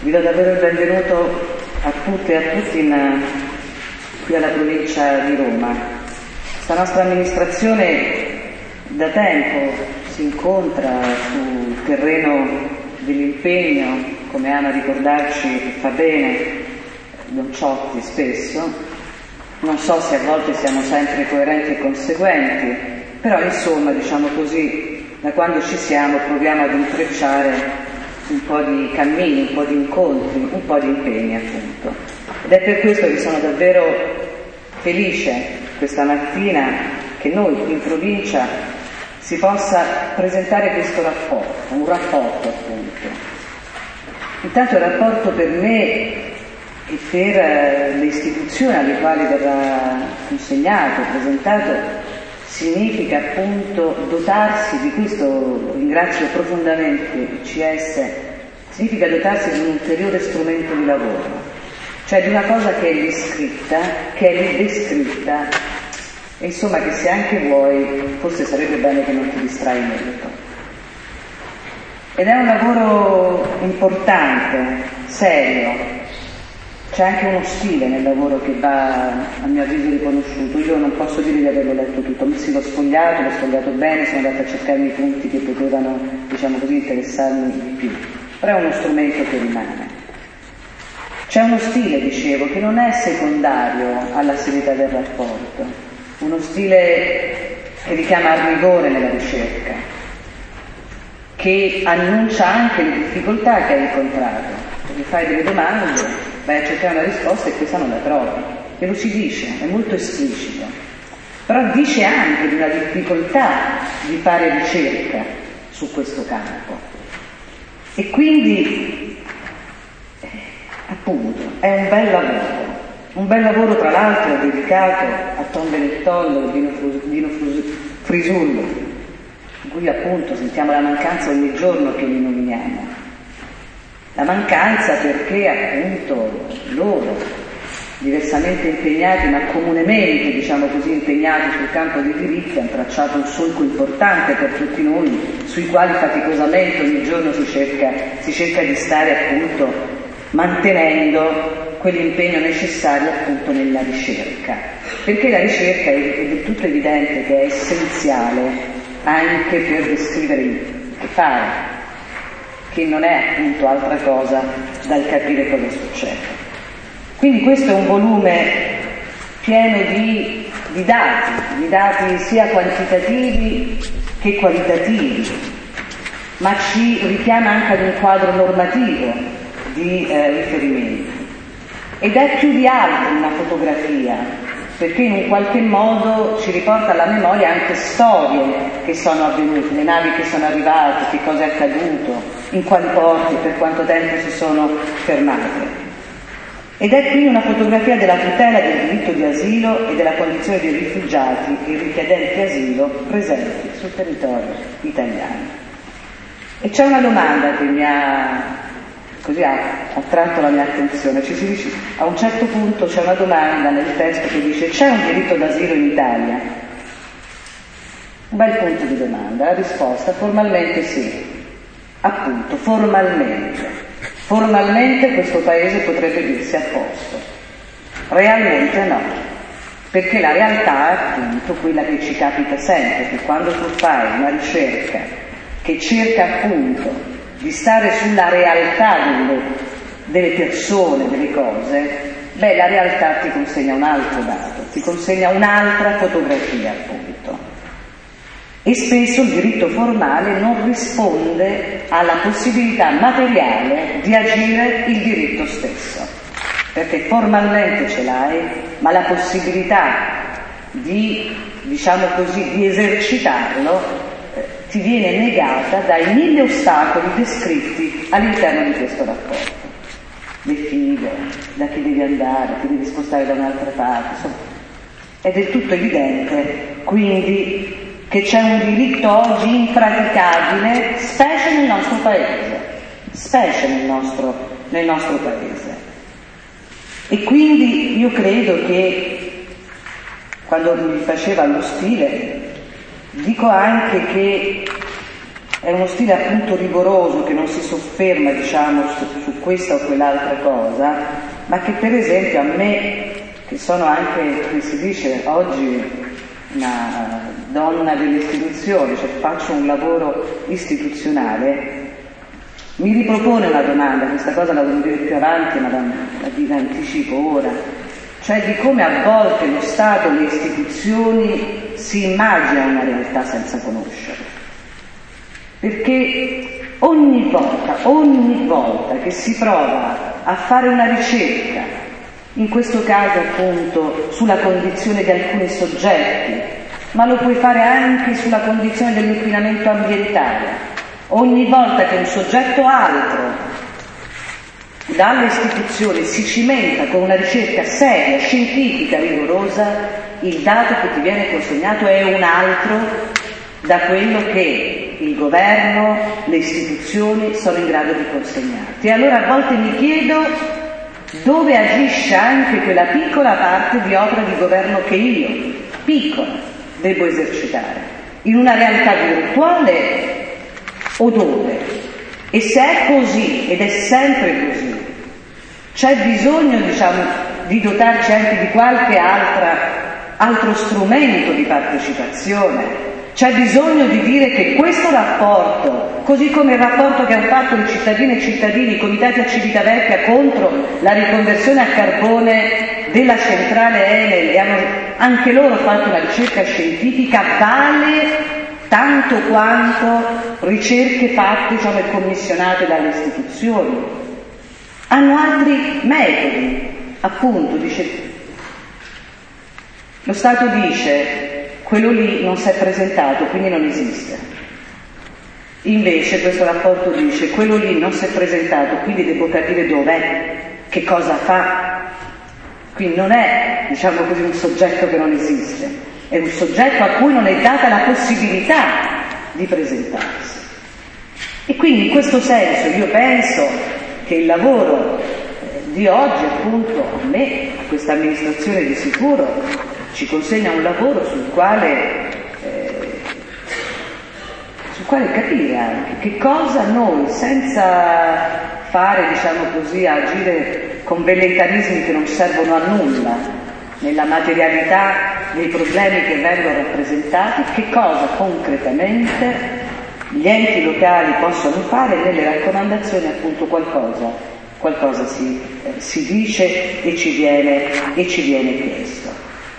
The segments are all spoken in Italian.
Vi do davvero il benvenuto a tutte e a tutti qui alla provincia di Roma. Questa nostra amministrazione da tempo si incontra sul terreno dell'impegno, come ama ricordarci, fa bene Don Ciotti spesso. Non so se a volte siamo sempre coerenti e conseguenti, però insomma, diciamo così, da quando ci siamo proviamo ad intrecciare un po' di cammini, un po' di incontri, un po' di impegni appunto. Ed è per questo che sono davvero felice questa mattina che noi in provincia si possa presentare questo rapporto, un rapporto appunto. Intanto il rapporto per me e per le istituzioni alle quali verrà consegnato, presentato, significa appunto dotarsi di questo, ringrazio profondamente il CS, significa dotarsi di un ulteriore strumento di lavoro, cioè di una cosa che è lì scritta, che è lì descritta, e insomma che se anche vuoi, forse sarebbe bene che non ti distrai molto. Ed è un lavoro importante, serio. C'è anche uno stile nel lavoro che va, a mio avviso, riconosciuto. Io non posso dire di averlo letto tutto, mi l'ho sfogliato bene, sono andata a cercarmi i punti che potevano, diciamo così, interessarmi di più. Però è uno strumento che rimane. C'è uno stile, dicevo, che non è secondario alla serietà del rapporto, uno stile che richiama al rigore nella ricerca, che annuncia anche le difficoltà che hai incontrato, perché fai delle domande, vai a cercare una risposta e questa non la trovi, e lo ci dice, è molto esplicito, però dice anche di una difficoltà di fare ricerca su questo campo. E quindi, appunto, è un bel lavoro tra l'altro dedicato a Tom Benettollo e Dino Frisullo, di cui appunto sentiamo la mancanza ogni giorno che li nominiamo. La mancanza perché appunto loro, diversamente impegnati ma comunemente, diciamo così, impegnati sul campo dei diritti, hanno tracciato un solco importante per tutti noi, sui quali faticosamente ogni giorno si cerca di stare appunto mantenendo quell'impegno necessario appunto nella ricerca. Perché la ricerca è del tutto evidente che è essenziale anche per descrivere il che fare, che non è appunto altra cosa dal capire cosa succede. Quindi questo è un volume pieno di dati sia quantitativi che qualitativi, ma ci richiama anche ad un quadro normativo di riferimenti. Ed è più di altro una fotografia, perché in un qualche modo ci riporta alla memoria anche storie che sono avvenute, le navi che sono arrivate, che cosa è accaduto, in quali porti, per quanto tempo si sono fermate. Ed è qui una fotografia della tutela del diritto di asilo e della condizione dei rifugiati e richiedenti asilo presenti sul territorio italiano. E c'è una domanda che mi ha attratto la mia attenzione. Ci si dice, a un certo punto c'è una domanda nel testo che dice: c'è un diritto d'asilo in Italia? Un bel punto di domanda. La risposta: formalmente sì. Appunto, formalmente questo paese potrebbe dirsi a posto, realmente no, perché la realtà è appunto quella che ci capita sempre, che quando tu fai una ricerca che cerca appunto di stare sulla realtà delle persone, delle cose, la realtà ti consegna un altro dato, ti consegna un'altra fotografia appunto. E spesso il diritto formale non risponde alla possibilità materiale di agire il diritto stesso, perché formalmente ce l'hai, ma la possibilità di, diciamo così, di esercitarlo ti viene negata dai 1000 ostacoli descritti all'interno di questo rapporto. Le file, da chi devi andare, ti devi spostare da un'altra parte, insomma, è del tutto evidente quindi che c'è un diritto oggi impraticabile, specie nel nostro paese. E quindi io credo che, quando mi faceva lo stile, dico anche che è uno stile appunto rigoroso, che non si sofferma, diciamo, su questa o quell'altra cosa, ma che per esempio a me, che sono anche, come si dice oggi, una donna delle istituzioni, cioè faccio un lavoro istituzionale, mi ripropone una domanda, questa cosa la devo dire più avanti, ma la anticipo ora, cioè di come a volte lo Stato, le istituzioni si immagina una realtà senza conoscerla. Perché ogni volta che si prova a fare una ricerca, in questo caso appunto sulla condizione di alcuni soggetti, ma lo puoi fare anche sulla condizione dell'inquinamento ambientale, ogni volta che un soggetto altro dalle istituzioni si cimenta con una ricerca seria, scientifica, rigorosa, il dato che ti viene consegnato è un altro da quello che il governo, le istituzioni sono in grado di consegnarti. E allora a volte mi chiedo dove agisce anche quella piccola parte di opera di governo che io, piccola, devo esercitare, in una realtà virtuale o dove? E se è così, ed è sempre così, c'è bisogno, di dotarci anche di qualche altro strumento di partecipazione. C'è bisogno di dire che questo rapporto, così come il rapporto che hanno fatto le cittadine e cittadini, i comitati a Civitavecchia contro la riconversione a carbone della centrale Enel, e hanno anche loro fatto una ricerca scientifica, vale tanto quanto ricerche fatte e commissionate dalle istituzioni. Hanno altri metodi, appunto, lo Stato dice quello lì non si è presentato, quindi non esiste. Invece questo rapporto dice quello lì non si è presentato, quindi devo capire dov'è, che cosa fa. Quindi non è, un soggetto che non esiste, è un soggetto a cui non è data la possibilità di presentarsi. E quindi in questo senso io penso che il lavoro di oggi, appunto, a me, a questa amministrazione di sicuro, ci consegna un lavoro sul quale capire anche che cosa noi, senza fare, agire con velleitarismi che non servono a nulla, nella materialità dei problemi che vengono rappresentati, che cosa concretamente gli enti locali possono fare. Nelle raccomandazioni appunto qualcosa si dice e ci viene chiesto.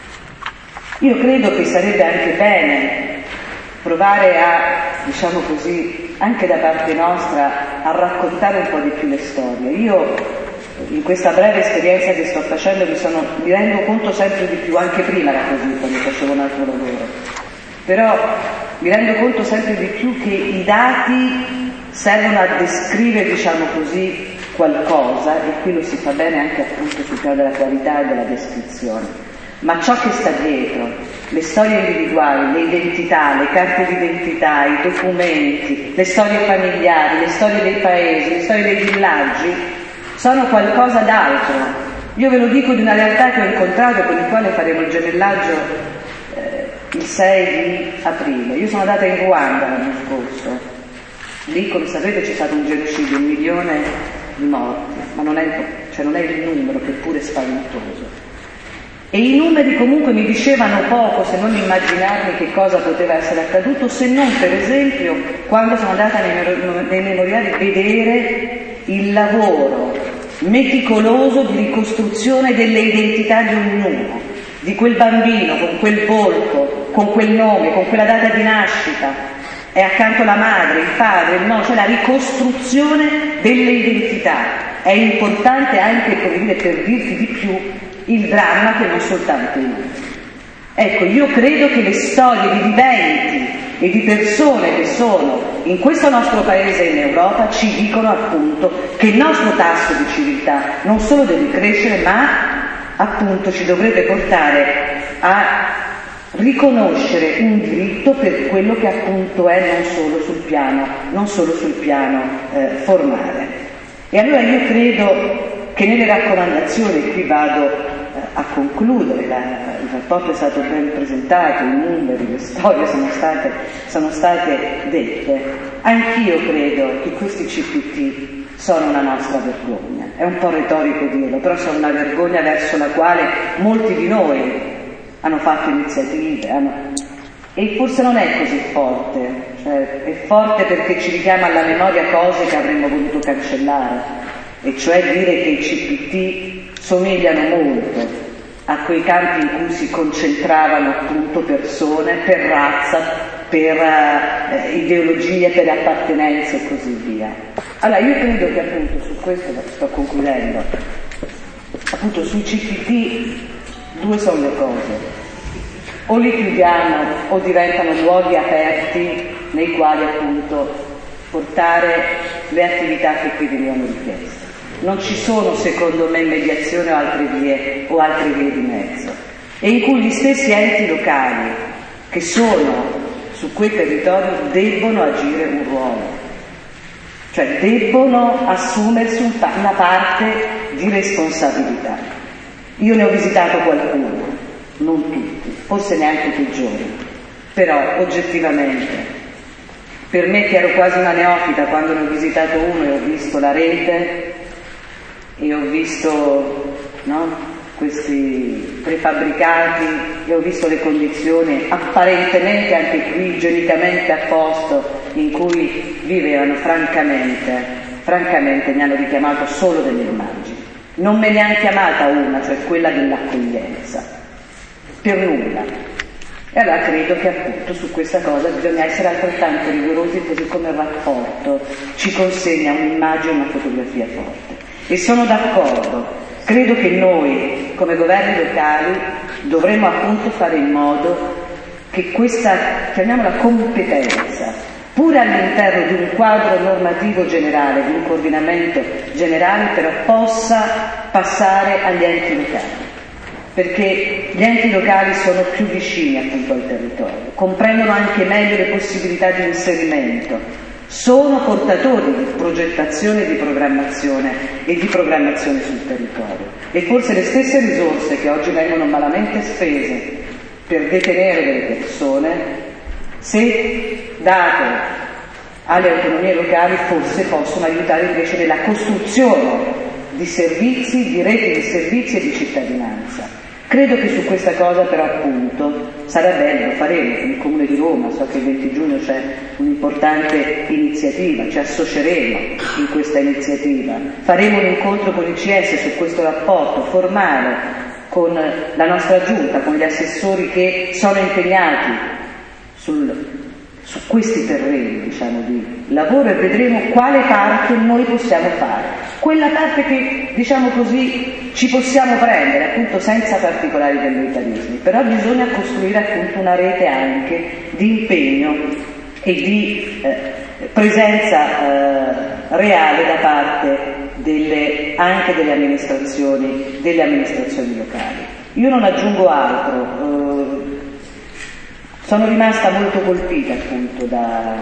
Io credo che sarebbe anche bene provare a, anche da parte nostra, a raccontare un po' di più le storie. Io in questa breve esperienza che sto facendo mi rendo conto sempre di più, anche prima era così quando facevo un altro lavoro, però mi rendo conto sempre di più che i dati servono a descrivere, qualcosa, e qui lo si fa bene anche appunto sul piano della qualità e della descrizione. Ma ciò che sta dietro, le storie individuali, le identità, le carte d'identità, i documenti, le storie familiari, le storie dei paesi, le storie dei villaggi, sono qualcosa d'altro. Io ve lo dico di una realtà che ho incontrato, con il quale faremo il gemellaggio il 6 di aprile. Io sono andata in Ruanda l'anno scorso. Lì, come sapete, c'è stato un genocidio, 1 milione di morti, ma non è il numero, che pure è spaventoso. E i numeri comunque mi dicevano poco, se non immaginarmi che cosa poteva essere accaduto, se non per esempio quando sono andata nei memoriali vedere il lavoro meticoloso di ricostruzione delle identità di ognuno, di quel bambino con quel volto, con quel nome, con quella data di nascita, e accanto la madre, il padre, il nonno, cioè la ricostruzione delle identità. È importante anche, per dirti di più, il dramma che non soltanto io. Ecco, io credo che le storie di viventi e di persone che sono in questo nostro paese e in Europa ci dicono appunto che il nostro tasso di civiltà non solo deve crescere, ma appunto ci dovrebbe portare a riconoscere un diritto per quello che appunto è, non solo sul piano formale. E allora io credo che nelle raccomandazioni, qui vado a concludere, il rapporto è stato ben presentato, i numeri, le storie sono state dette. Anch'io credo che questi CPT sono una nostra vergogna. È un po' retorico dirlo, però sono una vergogna verso la quale molti di noi hanno fatto iniziative, e forse non è così forte, cioè è forte perché ci richiama alla memoria cose che avremmo voluto cancellare, e cioè dire che i CPT somigliano molto a quei campi in cui si concentravano appunto persone per razza, per ideologie, per appartenenze e così via. Allora io credo che appunto su questo, sto concludendo, appunto sui CPT due sono le cose: o li chiudiamo o diventano luoghi aperti nei quali appunto portare le attività che qui venivano richieste. Non ci sono, secondo me, mediazione o altre vie di mezzo, e in cui gli stessi enti locali che sono su quel territorio debbono agire un ruolo, cioè debbono assumersi una parte di responsabilità. Io ne ho visitato qualcuno, non tutti, forse neanche peggiori, però oggettivamente, per me che ero quasi una neofita quando ne ho visitato uno e ho visto la rete e ho visto questi prefabbricati e ho visto le condizioni apparentemente anche qui igienicamente a posto in cui vivevano, francamente mi hanno richiamato solo delle immagini. Non me ne hanno chiamata una, cioè quella dell'accoglienza, per nulla. E allora credo che appunto su questa cosa bisogna essere altrettanto rigorosi, così come il rapporto ci consegna un'immagine, una fotografia forte. E sono d'accordo, credo che noi come governi locali dovremmo appunto fare in modo che questa, chiamiamola competenza, pure all'interno di un quadro normativo generale, di un coordinamento generale, però possa passare agli enti locali, perché gli enti locali sono più vicini appunto al territorio, comprendono anche meglio le possibilità di inserimento, sono portatori di progettazione e di programmazione sul territorio, e forse le stesse risorse che oggi vengono malamente spese per detenere delle persone, se date alle autonomie locali, forse possono aiutare invece nella costruzione di servizi, di reti di servizi e di cittadinanza. Credo che su questa cosa però appunto sarà bello, lo faremo con il Comune di Roma, so che il 20 giugno c'è un'importante iniziativa, ci associeremo in questa iniziativa, faremo un incontro con l'ICS su questo rapporto formale con la nostra giunta, con gli assessori che sono impegnati su questi terreni, diciamo, di lavoro, e vedremo quale parte noi possiamo fare. Quella parte che, diciamo così, ci possiamo prendere, appunto senza particolari velleitarismi, però bisogna costruire appunto una rete anche di impegno e di presenza reale da parte anche delle amministrazioni locali. Io non aggiungo altro, sono rimasta molto colpita appunto da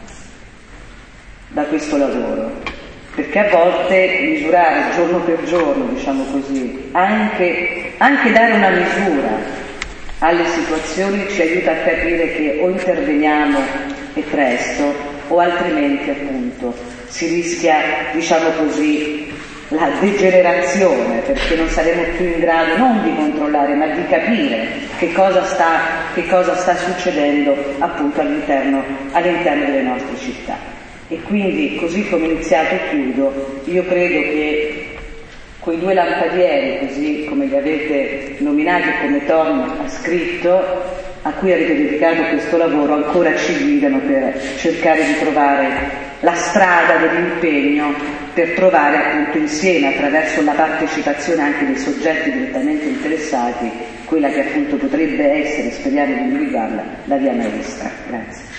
questo lavoro, perché a volte misurare giorno per giorno, diciamo così, anche dare una misura alle situazioni ci aiuta a capire che o interveniamo e presto, o altrimenti appunto si rischia, diciamo così, la degenerazione, perché non saremo più in grado non di controllare ma di capire che cosa sta succedendo appunto all'interno delle nostre città. E quindi, così come iniziato e chiudo, io credo che quei due lampadieri, così come li avete nominati, come Tom ha scritto, a cui avete dedicato questo lavoro, ancora ci guidano per cercare di trovare la strada dell'impegno, per trovare appunto insieme, attraverso la partecipazione anche dei soggetti direttamente interessati, quella che appunto potrebbe essere, speriamo di individuarla, la via maestra. Grazie.